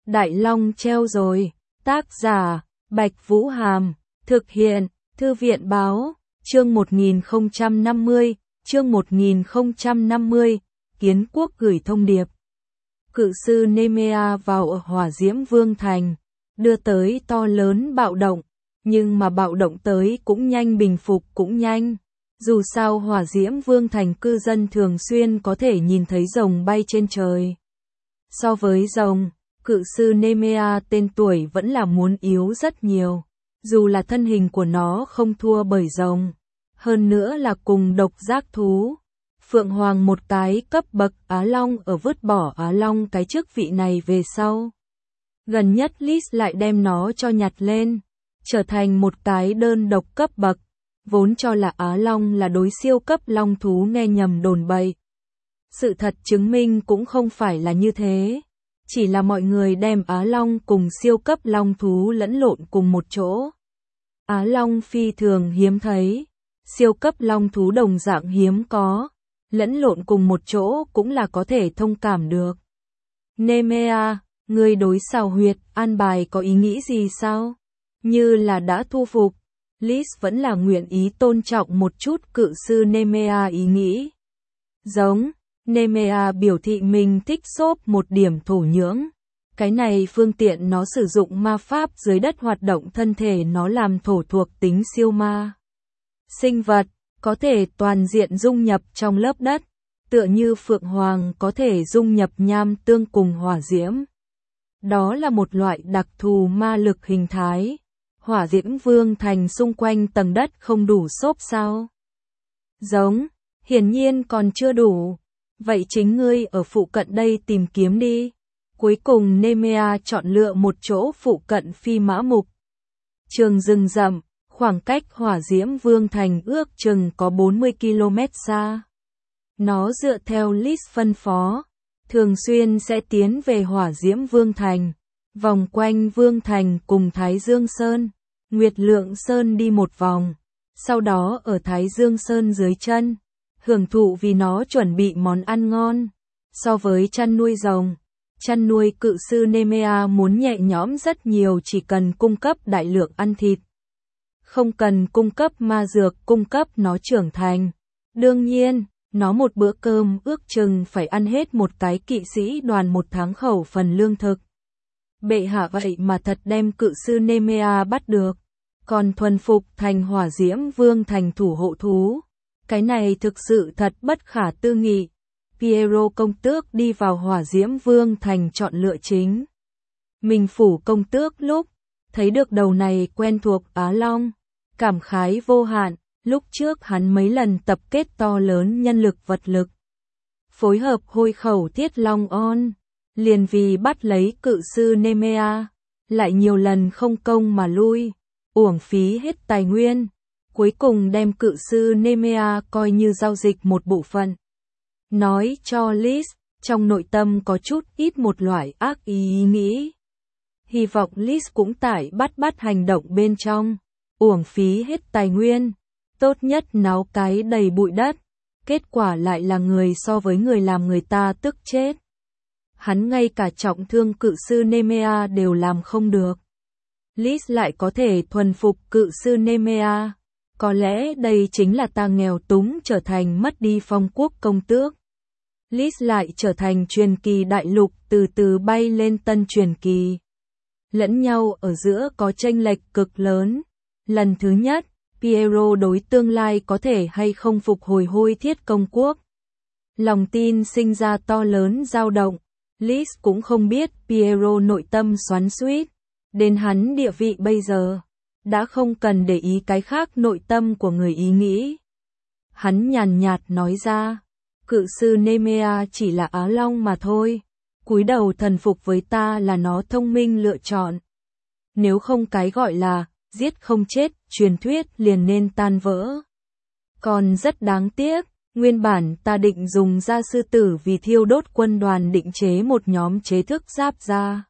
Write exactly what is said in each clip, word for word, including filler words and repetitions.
Đại Long treo rồi. Tác giả, Bạch Vũ Hàm. Thực hiện, Thư viện Báo. Chương một nghìn không trăm năm mươi. Chương một nghìn không trăm năm mươi. Kiến quốc gửi thông điệp. Cự sư Nemea vào ở Hỏa Diễm Vương Thành, đưa tới to lớn bạo động. Nhưng mà bạo động tới cũng nhanh, bình phục cũng nhanh. Dù sao Hỏa Diễm Vương Thành cư dân thường xuyên có thể nhìn thấy rồng bay trên trời. So với rồng, cự sư Nemea tên tuổi vẫn là muốn yếu rất nhiều. Dù là thân hình của nó không thua bởi rồng. Hơn nữa là cùng độc giác thú. Phượng Hoàng một cái cấp bậc Á Long ở vứt bỏ Á Long cái chức vị này về sau. Gần nhất Lis lại đem nó cho nhặt lên. Trở thành một cái đơn độc cấp bậc. Vốn cho là Á Long là đối siêu cấp long thú nghe nhầm đồn bậy. Sự thật chứng minh cũng không phải là như thế. Chỉ là mọi người đem Á Long cùng siêu cấp long thú lẫn lộn cùng một chỗ. Á Long phi thường hiếm thấy. Siêu cấp long thú đồng dạng hiếm có. Lẫn lộn cùng một chỗ cũng là có thể thông cảm được. Nemea, người đối xào huyệt, an bài có ý nghĩ gì sao? Như là đã thu phục. Lis vẫn là nguyện ý tôn trọng một chút cự sư Nemea ý nghĩ. Giống, Nemea biểu thị mình thích xốp một điểm thổ nhưỡng. Cái này phương tiện nó sử dụng ma pháp dưới đất hoạt động thân thể nó làm thổ thuộc tính siêu ma. Sinh vật, có thể toàn diện dung nhập trong lớp đất, tựa như Phượng Hoàng có thể dung nhập nham tương cùng hỏa diễm. Đó là một loại đặc thù ma lực hình thái. Hỏa Diễm Vương Thành xung quanh tầng đất không đủ xốp sao? Giống, hiển nhiên còn chưa đủ. Vậy chính ngươi ở phụ cận đây tìm kiếm đi. Cuối cùng Nemea chọn lựa một chỗ phụ cận Phi Mã Mục. Trường rừng rậm, khoảng cách Hỏa Diễm Vương Thành ước chừng có bốn mươi ki lô mét xa. Nó dựa theo Lis phân phó, thường xuyên sẽ tiến về Hỏa Diễm Vương Thành, vòng quanh Vương Thành cùng Thái Dương Sơn, Nguyệt Lượng Sơn đi một vòng, sau đó ở Thái Dương Sơn dưới chân, hưởng thụ vì nó chuẩn bị món ăn ngon. So với chăn nuôi rồng, chăn nuôi cự sư Nemea muốn nhẹ nhõm rất nhiều, chỉ cần cung cấp đại lượng ăn thịt. Không cần cung cấp ma dược, cung cấp nó trưởng thành. Đương nhiên, nó một bữa cơm ước chừng phải ăn hết một cái kỵ sĩ đoàn một tháng khẩu phần lương thực. Bệ hạ vậy mà thật đem cự sư Nemea bắt được. Còn thuần phục thành Hỏa Diễm Vương Thành thủ hộ thú. Cái này thực sự thật bất khả tư nghị. Piero công tước đi vào Hỏa Diễm Vương Thành chọn lựa chính. Mình phủ công tước lúc thấy được đầu này quen thuộc Á Long, cảm khái vô hạn. Lúc trước hắn mấy lần tập kết to lớn nhân lực vật lực, phối hợp hôi khẩu Thiết Long On, liền vì bắt lấy cự sư Nemea, lại nhiều lần không công mà lui, uổng phí hết tài nguyên, cuối cùng đem cự sư Nemea coi như giao dịch một bộ phận. Nói cho Lis, trong nội tâm có chút ít một loại ác ý nghĩ. Hy vọng Lis cũng tại bắt bắt hành động bên trong, uổng phí hết tài nguyên. Tốt nhất náo cái đầy bụi đất, kết quả lại là người so với người làm người ta tức chết. Hắn ngay cả trọng thương cự sư Nemea đều làm không được. Lis lại có thể thuần phục cự sư Nemea. Có lẽ đây chính là ta nghèo túng trở thành mất đi phong quốc công tước. Lis lại trở thành truyền kỳ đại lục, từ từ bay lên tân truyền kỳ. Lẫn nhau ở giữa có chênh lệch cực lớn. Lần thứ nhất, Piero đối tương lai có thể hay không phục hồi hôi thiết công quốc. Lòng tin sinh ra to lớn dao động. Lis cũng không biết Piero nội tâm xoắn xuýt. Đến hắn địa vị bây giờ, đã không cần để ý cái khác nội tâm của người ý nghĩ. Hắn nhàn nhạt nói ra, cự sư Nemea chỉ là Á Long mà thôi. Cúi đầu thần phục với ta là nó thông minh lựa chọn. Nếu không cái gọi là giết không chết, truyền thuyết liền nên tan vỡ. Còn rất đáng tiếc, nguyên bản ta định dùng da sư tử vì thiêu đốt quân đoàn định chế một nhóm chế thức giáp da.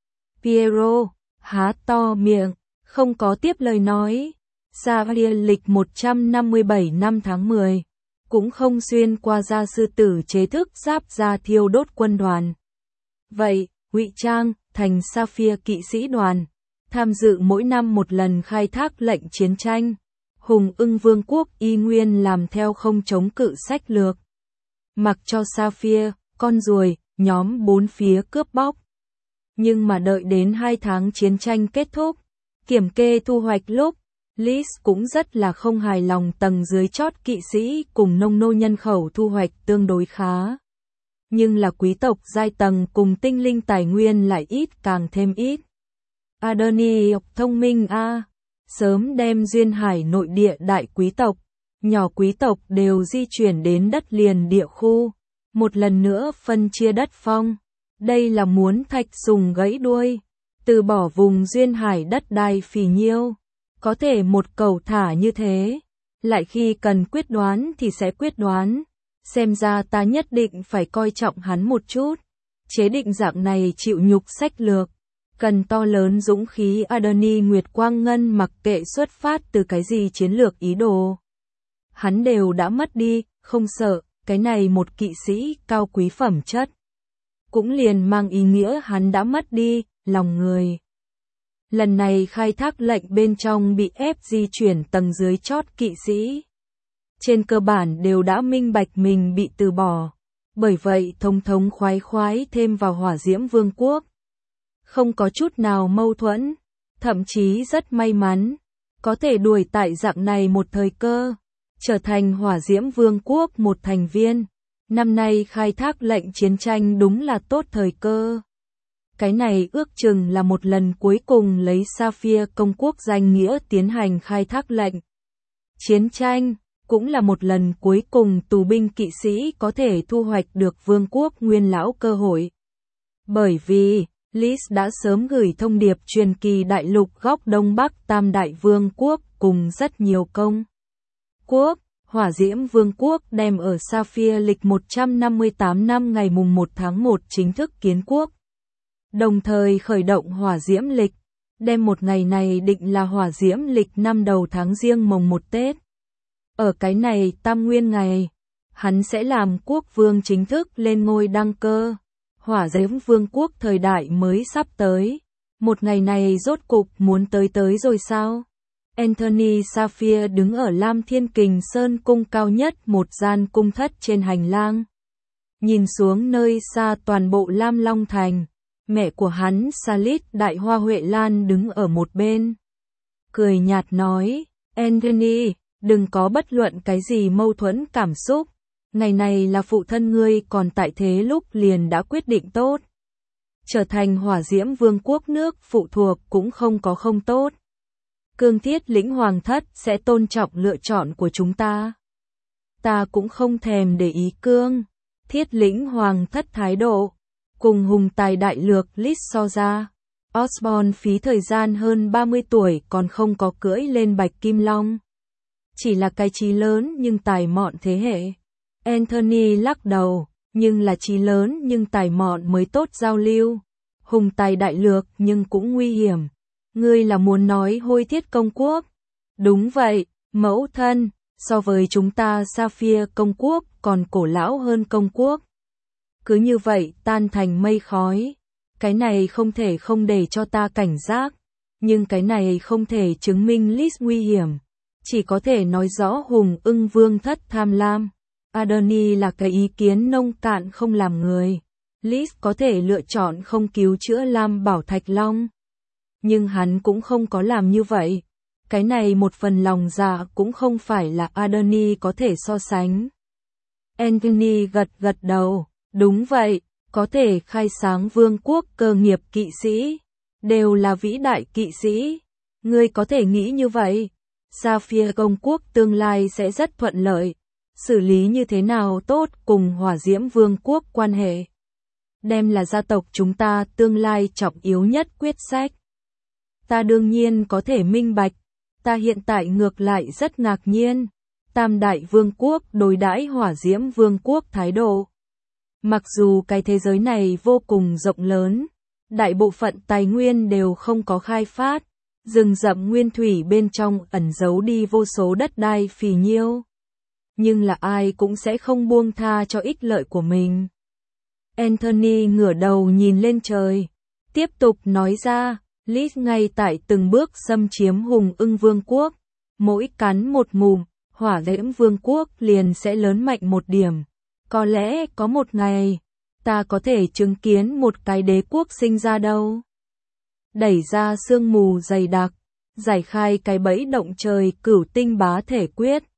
Piero, há to miệng, không có tiếp lời nói. Xavier lịch một trăm năm mươi bảy năm tháng mười, cũng không xuyên qua da sư tử chế thức giáp da thiêu đốt quân đoàn. Vậy, ngụy trang, thành Sapphire kỵ sĩ đoàn, tham dự mỗi năm một lần khai thác lệnh chiến tranh. Hùng Ưng Vương quốc y nguyên làm theo không chống cự sách lược. Mặc cho Sapphire, con ruồi, nhóm bốn phía cướp bóc. Nhưng mà đợi đến hai tháng chiến tranh kết thúc, kiểm kê thu hoạch lúc, Liz cũng rất là không hài lòng tầng dưới chót kỵ sĩ cùng nông nô nhân khẩu thu hoạch tương đối khá. Nhưng là quý tộc giai tầng cùng tinh linh tài nguyên lại ít càng thêm ít. Adoni thông minh a, à, sớm đem duyên hải nội địa đại quý tộc, nhỏ quý tộc đều di chuyển đến đất liền địa khu, một lần nữa phân chia đất phong. Đây là muốn Thạch Sùng gãy đuôi, từ bỏ vùng duyên hải đất đai phì nhiêu. Có thể một cầu thả như thế, lại khi cần quyết đoán thì sẽ quyết đoán. Xem ra ta nhất định phải coi trọng hắn một chút. Chế định dạng này chịu nhục sách lược, cần to lớn dũng khí. Adoni Nguyệt Quang Ngân mặc kệ xuất phát từ cái gì chiến lược ý đồ, hắn đều đã mất đi, không sợ, cái này một kỵ sĩ cao quý phẩm chất. Cũng liền mang ý nghĩa hắn đã mất đi, lòng người. Lần này khai thác lệnh bên trong bị ép di chuyển tầng dưới chót kỵ sĩ. Trên cơ bản đều đã minh bạch mình bị từ bỏ. Bởi vậy thống thống khoái khoái thêm vào Hỏa Diễm Vương quốc. Không có chút nào mâu thuẫn, thậm chí rất may mắn, có thể đuổi tại dạng này một thời cơ, trở thành Hỏa Diễm Vương quốc một thành viên. Năm nay khai thác lệnh chiến tranh đúng là tốt thời cơ. Cái này ước chừng là một lần cuối cùng lấy Sapphire công quốc danh nghĩa tiến hành khai thác lệnh chiến tranh, cũng là một lần cuối cùng tù binh kỵ sĩ có thể thu hoạch được vương quốc nguyên lão cơ hội. Bởi vì, Liz đã sớm gửi thông điệp truyền kỳ đại lục góc Đông Bắc Tam Đại Vương quốc cùng rất nhiều công quốc. Hỏa Diễm Vương quốc đem ở Sapphire lịch một trăm năm mươi tám năm ngày mùng một tháng một chính thức kiến quốc. Đồng thời khởi động Hỏa Diễm lịch, đem một ngày này định là Hỏa Diễm lịch năm đầu tháng Giêng mồng một Tết. Ở cái này tam nguyên ngày, hắn sẽ làm quốc vương chính thức lên ngôi đăng cơ. Hỏa Diễm Vương quốc thời đại mới sắp tới. Một ngày này rốt cục muốn tới tới rồi sao? Anthony Sapphire đứng ở Lam Thiên Kình Sơn cung cao nhất một gian cung thất trên hành lang. Nhìn xuống nơi xa toàn bộ Lam Long Thành, mẹ của hắn Salit Đại Hoa Huệ Lan đứng ở một bên. Cười nhạt nói, Anthony, đừng có bất luận cái gì mâu thuẫn cảm xúc. Ngày này là phụ thân ngươi còn tại thế lúc liền đã quyết định tốt. Trở thành Hỏa Diễm Vương quốc nước phụ thuộc cũng không có không tốt. Cương Thiết Lĩnh Hoàng thất sẽ tôn trọng lựa chọn của chúng ta. Ta cũng không thèm để ý Cương Thiết Lĩnh Hoàng thất thái độ. Cùng hùng tài đại lược Liz so ra, Osborne phí thời gian hơn ba mươi tuổi còn không có cưỡi lên Bạch Kim Long. Chỉ là cái trí lớn nhưng tài mọn thế hệ. Anthony lắc đầu, nhưng là trí lớn nhưng tài mọn mới tốt giao lưu. Hùng tài đại lược nhưng cũng nguy hiểm. Ngươi là muốn nói hôi thiết công quốc? Đúng vậy, mẫu thân, so với chúng ta Sapphire công quốc còn cổ lão hơn công quốc. Cứ như vậy tan thành mây khói. Cái này không thể không để cho ta cảnh giác. Nhưng cái này không thể chứng minh Liz nguy hiểm. Chỉ có thể nói rõ Hùng Ưng Vương thất tham lam. Adoni là cái ý kiến nông cạn không làm người. Liz có thể lựa chọn không cứu chữa Lam Bảo Thạch Long. Nhưng hắn cũng không có làm như vậy. Cái này một phần lòng dạ cũng không phải là Adoni có thể so sánh. Anthony gật gật đầu. Đúng vậy, có thể khai sáng vương quốc cơ nghiệp kỵ sĩ. Đều là vĩ đại kỵ sĩ. Ngươi có thể nghĩ như vậy. Sapphire công quốc tương lai sẽ rất thuận lợi. Xử lý như thế nào tốt cùng Hỏa Diễm Vương quốc quan hệ. Đem là gia tộc chúng ta tương lai trọng yếu nhất quyết sách. Ta đương nhiên có thể minh bạch. Ta hiện tại ngược lại rất ngạc nhiên. Tam Đại Vương quốc đối đãi Hỏa Diễm Vương quốc thái độ. Mặc dù cái thế giới này vô cùng rộng lớn, đại bộ phận tài nguyên đều không có khai phát, rừng rậm nguyên thủy bên trong ẩn giấu đi vô số đất đai phì nhiêu. Nhưng là ai cũng sẽ không buông tha cho ích lợi của mình. Anthony ngửa đầu nhìn lên trời. Tiếp tục nói ra, Lít ngay tại từng bước xâm chiếm Hùng Ưng Vương quốc, mỗi cắn một ngụm, Hỏa Diễm Vương quốc liền sẽ lớn mạnh một điểm. Có lẽ có một ngày, ta có thể chứng kiến một cái đế quốc sinh ra đâu. Đẩy ra sương mù dày đặc, giải khai cái bẫy động trời Cửu Tinh Bá Thể Quyết.